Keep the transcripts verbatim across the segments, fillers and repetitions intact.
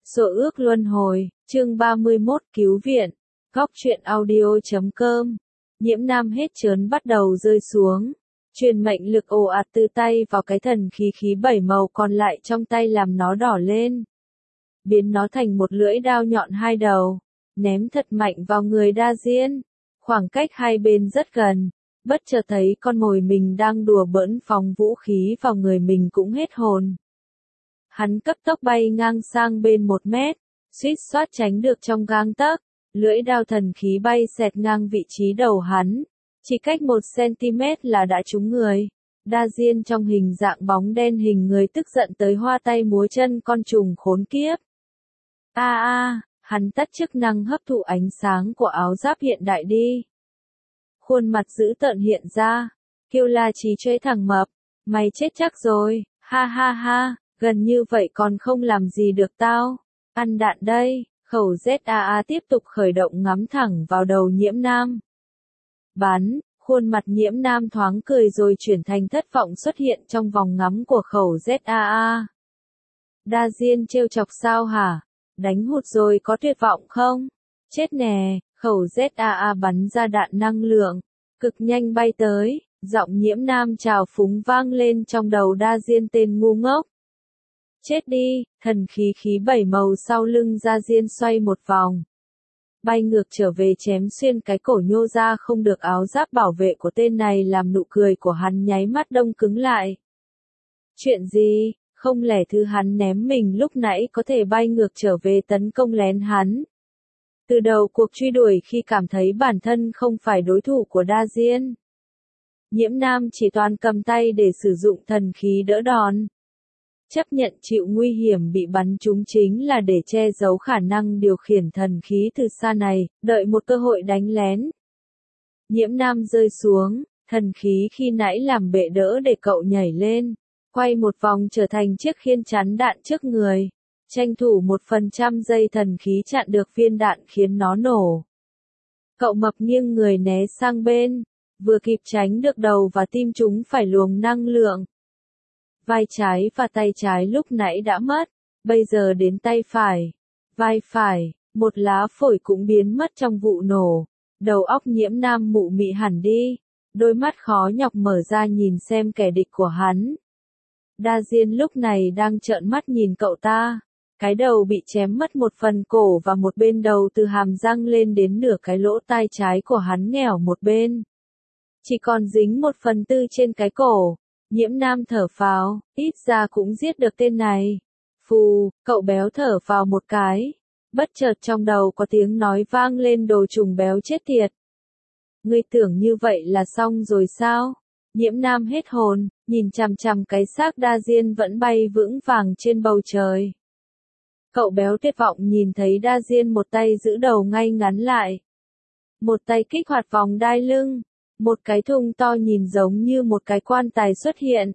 Số ước luân hồi, chương ba mươi mốt cứu viện, góc truyện audio chấm com. Nhiễm Nam hết trớn bắt đầu rơi xuống. Truyền mệnh lực ồ ạt từ tay vào cái thần khí khí bảy màu còn lại trong tay làm nó đỏ lên. Biến nó thành một lưỡi đao nhọn hai đầu. Ném thật mạnh vào người Đa Diên. Khoảng cách hai bên rất gần. Bất chợt thấy con mồi mình đang đùa bỡn phóng vũ khí vào người mình cũng hết hồn. Hắn cấp tốc bay ngang sang bên một mét, suýt soát tránh được trong gang tấc, lưỡi đao thần khí bay xẹt ngang vị trí đầu hắn, chỉ cách một xăng-ti-mét là đã trúng người. Đa Diên trong hình dạng bóng đen hình người tức giận tới hoa tay múa chân con trùng khốn kiếp. A a, hắn tắt chức năng hấp thụ ánh sáng của áo giáp hiện đại đi. Khuôn mặt dữ tợn hiện ra, kêu la trí chới thằng mập, mày chết chắc rồi, ha ha ha. Gần như vậy còn không làm gì được tao. Ăn đạn đây, khẩu Z A A tiếp tục khởi động ngắm thẳng vào đầu Nhiễm Nam. Bắn, khuôn mặt Nhiễm Nam thoáng cười rồi chuyển thành thất vọng xuất hiện trong vòng ngắm của khẩu Z A A. Đa Diên trêu chọc sao hả? Đánh hụt rồi có tuyệt vọng không? Chết nè, khẩu Z A A bắn ra đạn năng lượng, cực nhanh bay tới, giọng Nhiễm Nam trào phúng vang lên trong đầu Đa Diên tên ngu ngốc. Chết đi, thần khí khí bảy màu sau lưng Đa Diên xoay một vòng. Bay ngược trở về chém xuyên cái cổ nhô ra không được áo giáp bảo vệ của tên này làm nụ cười của hắn nháy mắt đông cứng lại. Chuyện gì, không lẽ thứ hắn ném mình lúc nãy có thể bay ngược trở về tấn công lén hắn. Từ đầu cuộc truy đuổi khi cảm thấy bản thân không phải đối thủ của Đa Diên. Nhiễm Nam chỉ toàn cầm tay để sử dụng thần khí đỡ đòn. Chấp nhận chịu nguy hiểm bị bắn trúng chính là để che giấu khả năng điều khiển thần khí từ xa này, đợi một cơ hội đánh lén. Nhiễm Nam rơi xuống, thần khí khi nãy làm bệ đỡ để cậu nhảy lên, quay một vòng trở thành chiếc khiên chắn đạn trước người, tranh thủ một phần trăm giây thần khí chặn được viên đạn khiến nó nổ. Cậu mập nghiêng người né sang bên, vừa kịp tránh được đầu và tim chúng phải luồng năng lượng. Vai trái và tay trái lúc nãy đã mất, bây giờ đến tay phải. Vai phải, một lá phổi cũng biến mất trong vụ nổ. Đầu óc Nhiễm Nam mụ mị hẳn đi, đôi mắt khó nhọc mở ra nhìn xem kẻ địch của hắn. Đa Diên lúc này đang trợn mắt nhìn cậu ta. Cái đầu bị chém mất một phần cổ và một bên đầu từ hàm răng lên đến nửa cái lỗ tai trái của hắn nghẽo một bên. Chỉ còn dính một phần tư trên cái cổ. Nhiễm Nam thở phào, ít ra cũng giết được tên này. Phù, cậu béo thở vào một cái. Bất chợt trong đầu có tiếng nói vang lên đồ trùng béo chết tiệt. Ngươi tưởng như vậy là xong rồi sao? Nhiễm Nam hết hồn, nhìn chằm chằm cái xác Đa Diên vẫn bay vững vàng trên bầu trời. Cậu béo tuyệt vọng nhìn thấy Đa Diên một tay giữ đầu ngay ngắn lại. Một tay kích hoạt vòng đai lưng. Một cái thùng to nhìn giống như một cái quan tài xuất hiện.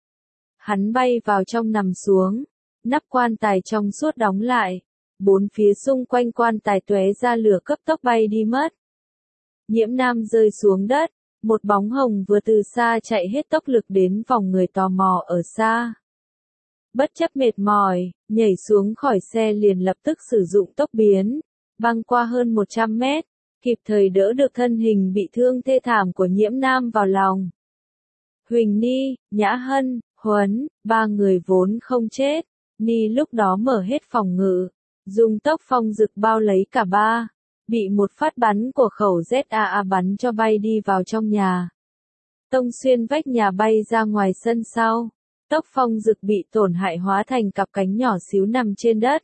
Hắn bay vào trong nằm xuống. Nắp quan tài trong suốt đóng lại. Bốn phía xung quanh quan tài tóe ra lửa cấp tốc bay đi mất. Nhiễm Nam rơi xuống đất. Một bóng hồng vừa từ xa chạy hết tốc lực đến vòng người tò mò ở xa. Bất chấp mệt mỏi, nhảy xuống khỏi xe liền lập tức sử dụng tốc biến. Băng qua hơn một trăm mét. Kịp thời đỡ được thân hình bị thương thê thảm của Nhiễm Nam vào lòng. Huỳnh Ni, Nhã Hân, Huấn, ba người vốn không chết. Ni lúc đó mở hết phòng ngự, dùng tốc phong rực bao lấy cả ba. Bị một phát bắn của khẩu Z A A bắn cho bay đi vào trong nhà. Tông xuyên vách nhà bay ra ngoài sân sau. Tốc phong rực bị tổn hại hóa thành cặp cánh nhỏ xíu nằm trên đất.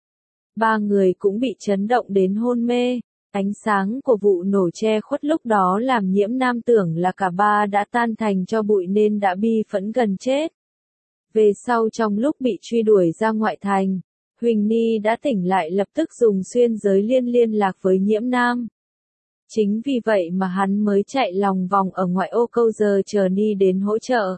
Ba người cũng bị chấn động đến hôn mê. Ánh sáng của vụ nổ che khuất lúc đó làm Nhiễm Nam tưởng là cả ba đã tan thành cho bụi nên đã bi phẫn gần chết. Về sau trong lúc bị truy đuổi ra ngoại thành, Huỳnh Ni đã tỉnh lại lập tức dùng xuyên giới liên liên lạc với Nhiễm Nam. Chính vì vậy mà hắn mới chạy lòng vòng ở ngoại ô câu giờ chờ Ni đến hỗ trợ.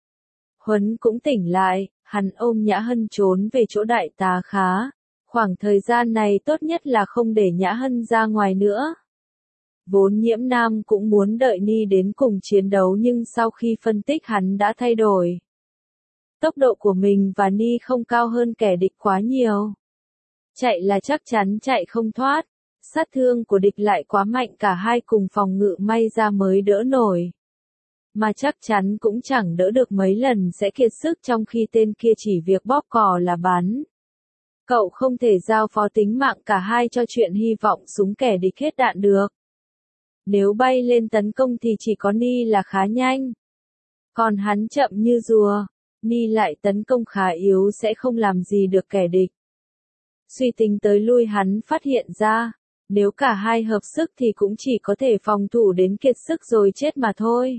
Huấn cũng tỉnh lại, hắn ôm Nhã Hân trốn về chỗ đại tá Khá. Khoảng thời gian này tốt nhất là không để Nhã Hân ra ngoài nữa. Vốn Nhiễm Nam cũng muốn đợi Ni đến cùng chiến đấu nhưng sau khi phân tích hắn đã thay đổi. Tốc độ của mình và Ni không cao hơn kẻ địch quá nhiều. Chạy là chắc chắn chạy không thoát. Sát thương của địch lại quá mạnh, cả hai cùng phòng ngự may ra mới đỡ nổi. Mà chắc chắn cũng chẳng đỡ được mấy lần sẽ kiệt sức, trong khi tên kia chỉ việc bóp cò là bắn. Cậu không thể giao phó tính mạng cả hai cho chuyện hy vọng súng kẻ địch hết đạn được. Nếu bay lên tấn công thì chỉ có Ni là khá nhanh. Còn hắn chậm như rùa. Ni lại tấn công khá yếu sẽ không làm gì được kẻ địch. Suy tính tới lui hắn phát hiện ra, nếu cả hai hợp sức thì cũng chỉ có thể phòng thủ đến kiệt sức rồi chết mà thôi.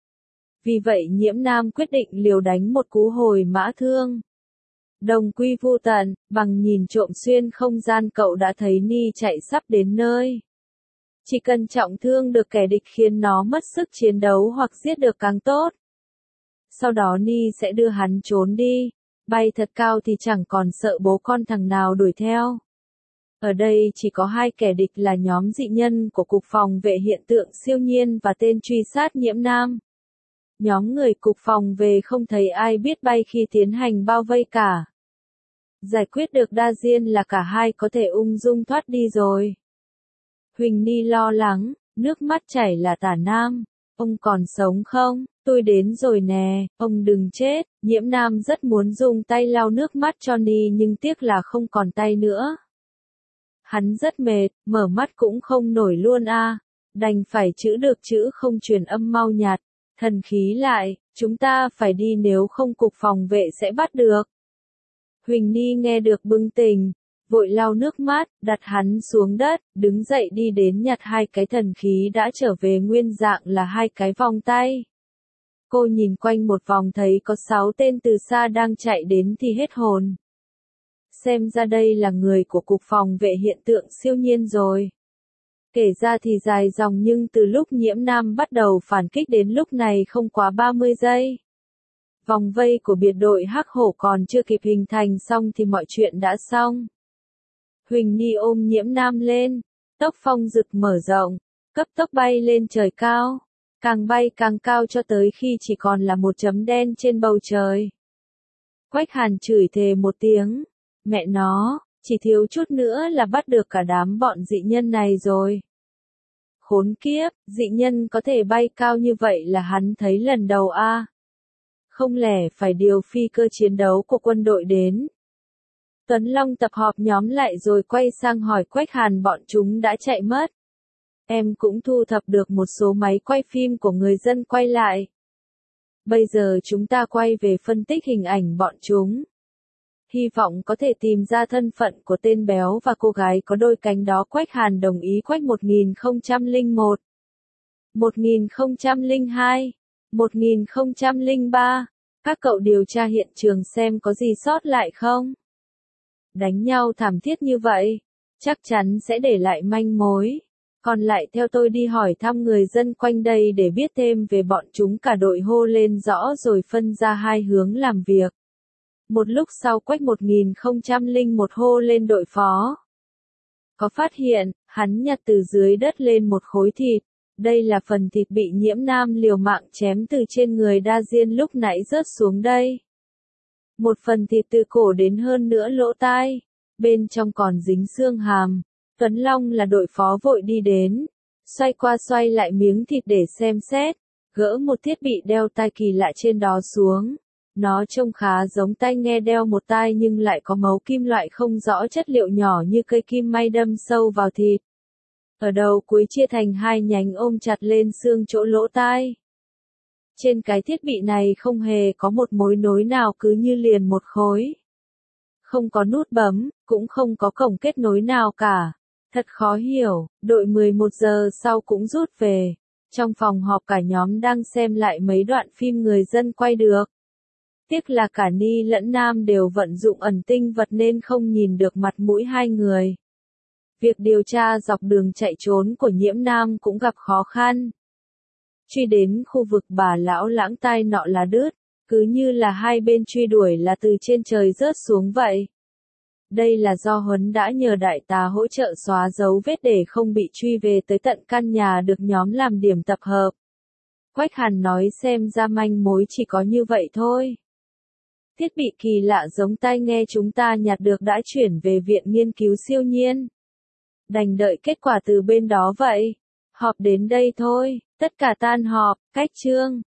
Vì vậy Nhiễm Nam quyết định liều đánh một cú hồi mã thương. Đồng quy vu tận, bằng nhìn trộm xuyên không gian cậu đã thấy Ni chạy sắp đến nơi. Chỉ cần trọng thương được kẻ địch khiến nó mất sức chiến đấu hoặc giết được càng tốt. Sau đó Ni sẽ đưa hắn trốn đi, bay thật cao thì chẳng còn sợ bố con thằng nào đuổi theo. Ở đây chỉ có hai kẻ địch là nhóm dị nhân của Cục Phòng vệ Hiện tượng Siêu nhiên và tên truy sát Nhiễm Nam. Nhóm người Cục Phòng về không thấy ai biết bay khi tiến hành bao vây cả. Giải quyết được đa diên là cả hai có thể ung dung thoát đi rồi. Huỳnh Ni lo lắng, nước mắt chảy là Tả Nam. Ông còn sống không? Tôi đến rồi nè, ông đừng chết. Nhiễm Nam rất muốn dùng tay lau nước mắt cho Ni nhưng tiếc là không còn tay nữa. Hắn rất mệt, mở mắt cũng không nổi luôn a. À. Đành phải chữ được chữ không truyền âm mau nhạt. Thần khí lại, chúng ta phải đi nếu không Cục Phòng vệ sẽ bắt được. Huỳnh Ni nghe được bừng tỉnh, vội lau nước mắt, đặt hắn xuống đất, đứng dậy đi đến nhặt hai cái thần khí đã trở về nguyên dạng là hai cái vòng tay. Cô nhìn quanh một vòng thấy có sáu tên từ xa đang chạy đến thì hết hồn. Xem ra đây là người của Cục Phòng vệ Hiện tượng Siêu nhiên rồi. Kể ra thì dài dòng nhưng từ lúc Nhiễm Nam bắt đầu phản kích đến lúc này không quá ba mươi giây. Vòng vây của biệt đội Hắc Hổ còn chưa kịp hình thành xong thì mọi chuyện đã xong. Huỳnh Ni ôm Nhiễm Nam lên, tốc phong rực mở rộng, cấp tốc bay lên trời cao, càng bay càng cao cho tới khi chỉ còn là một chấm đen trên bầu trời. Quách Hàn chửi thề một tiếng, mẹ nó, chỉ thiếu chút nữa là bắt được cả đám bọn dị nhân này rồi. Khốn kiếp, dị nhân có thể bay cao như vậy là hắn thấy lần đầu a. À. Không lẽ phải điều phi cơ chiến đấu của quân đội đến. Tuấn Long tập họp nhóm lại rồi quay sang hỏi Quách Hàn bọn chúng đã chạy mất. Em cũng thu thập được một số máy quay phim của người dân quay lại. Bây giờ chúng ta quay về phân tích hình ảnh bọn chúng. Hy vọng có thể tìm ra thân phận của tên béo và cô gái có đôi cánh đó. Quách Hàn đồng ý. Quách một nghìn không trăm lẻ một, một nghìn không trăm lẻ hai, một nghìn không trăm lẻ ba. Các cậu điều tra hiện trường xem có gì sót lại không? Đánh nhau thảm thiết như vậy, chắc chắn sẽ để lại manh mối. Còn lại theo tôi đi hỏi thăm người dân quanh đây để biết thêm về bọn chúng. Cả đội hô lên rõ rồi phân ra hai hướng làm việc. Một lúc sau Quách một nghìn không trăm lẻ một hô lên đội phó. Có phát hiện, hắn nhặt từ dưới đất lên một khối thịt. Đây là phần thịt bị Nhiễm Nam liều mạng chém từ trên người đa diên lúc nãy rớt xuống đây. Một phần thịt từ cổ đến hơn nữa lỗ tai. Bên trong còn dính xương hàm. Tuấn Long là đội phó vội đi đến. Xoay qua xoay lại miếng thịt để xem xét. Gỡ một thiết bị đeo tai kỳ lạ trên đó xuống. Nó trông khá giống tai nghe đeo một tai nhưng lại có mấu kim loại không rõ chất liệu nhỏ như cây kim may đâm sâu vào thịt. Ở đầu cuối chia thành hai nhánh ôm chặt lên xương chỗ lỗ tai. Trên cái thiết bị này không hề có một mối nối nào, cứ như liền một khối. Không có nút bấm, cũng không có cổng kết nối nào cả. Thật khó hiểu. Đội mười một giờ sau cũng rút về. Trong phòng họp cả nhóm đang xem lại mấy đoạn phim người dân quay được. Tiếc là cả Ni lẫn Nam đều vận dụng ẩn tinh vật nên không nhìn được mặt mũi hai người. Việc điều tra dọc đường chạy trốn của Nhiễm Nam cũng gặp khó khăn. Truy đến khu vực Bà Lão Lãng tai nọ là đứt, cứ như là hai bên truy đuổi là từ trên trời rớt xuống vậy. Đây là do Huấn đã nhờ đại tá hỗ trợ xóa dấu vết để không bị truy về tới tận căn nhà được nhóm làm điểm tập hợp. Quách Hàn nói xem ra manh mối chỉ có như vậy thôi. Thiết bị kỳ lạ giống tai nghe chúng ta nhặt được đã chuyển về Viện Nghiên cứu Siêu nhiên. Đành đợi kết quả từ bên đó vậy. Họp đến đây thôi, tất cả tan họp, cách chương.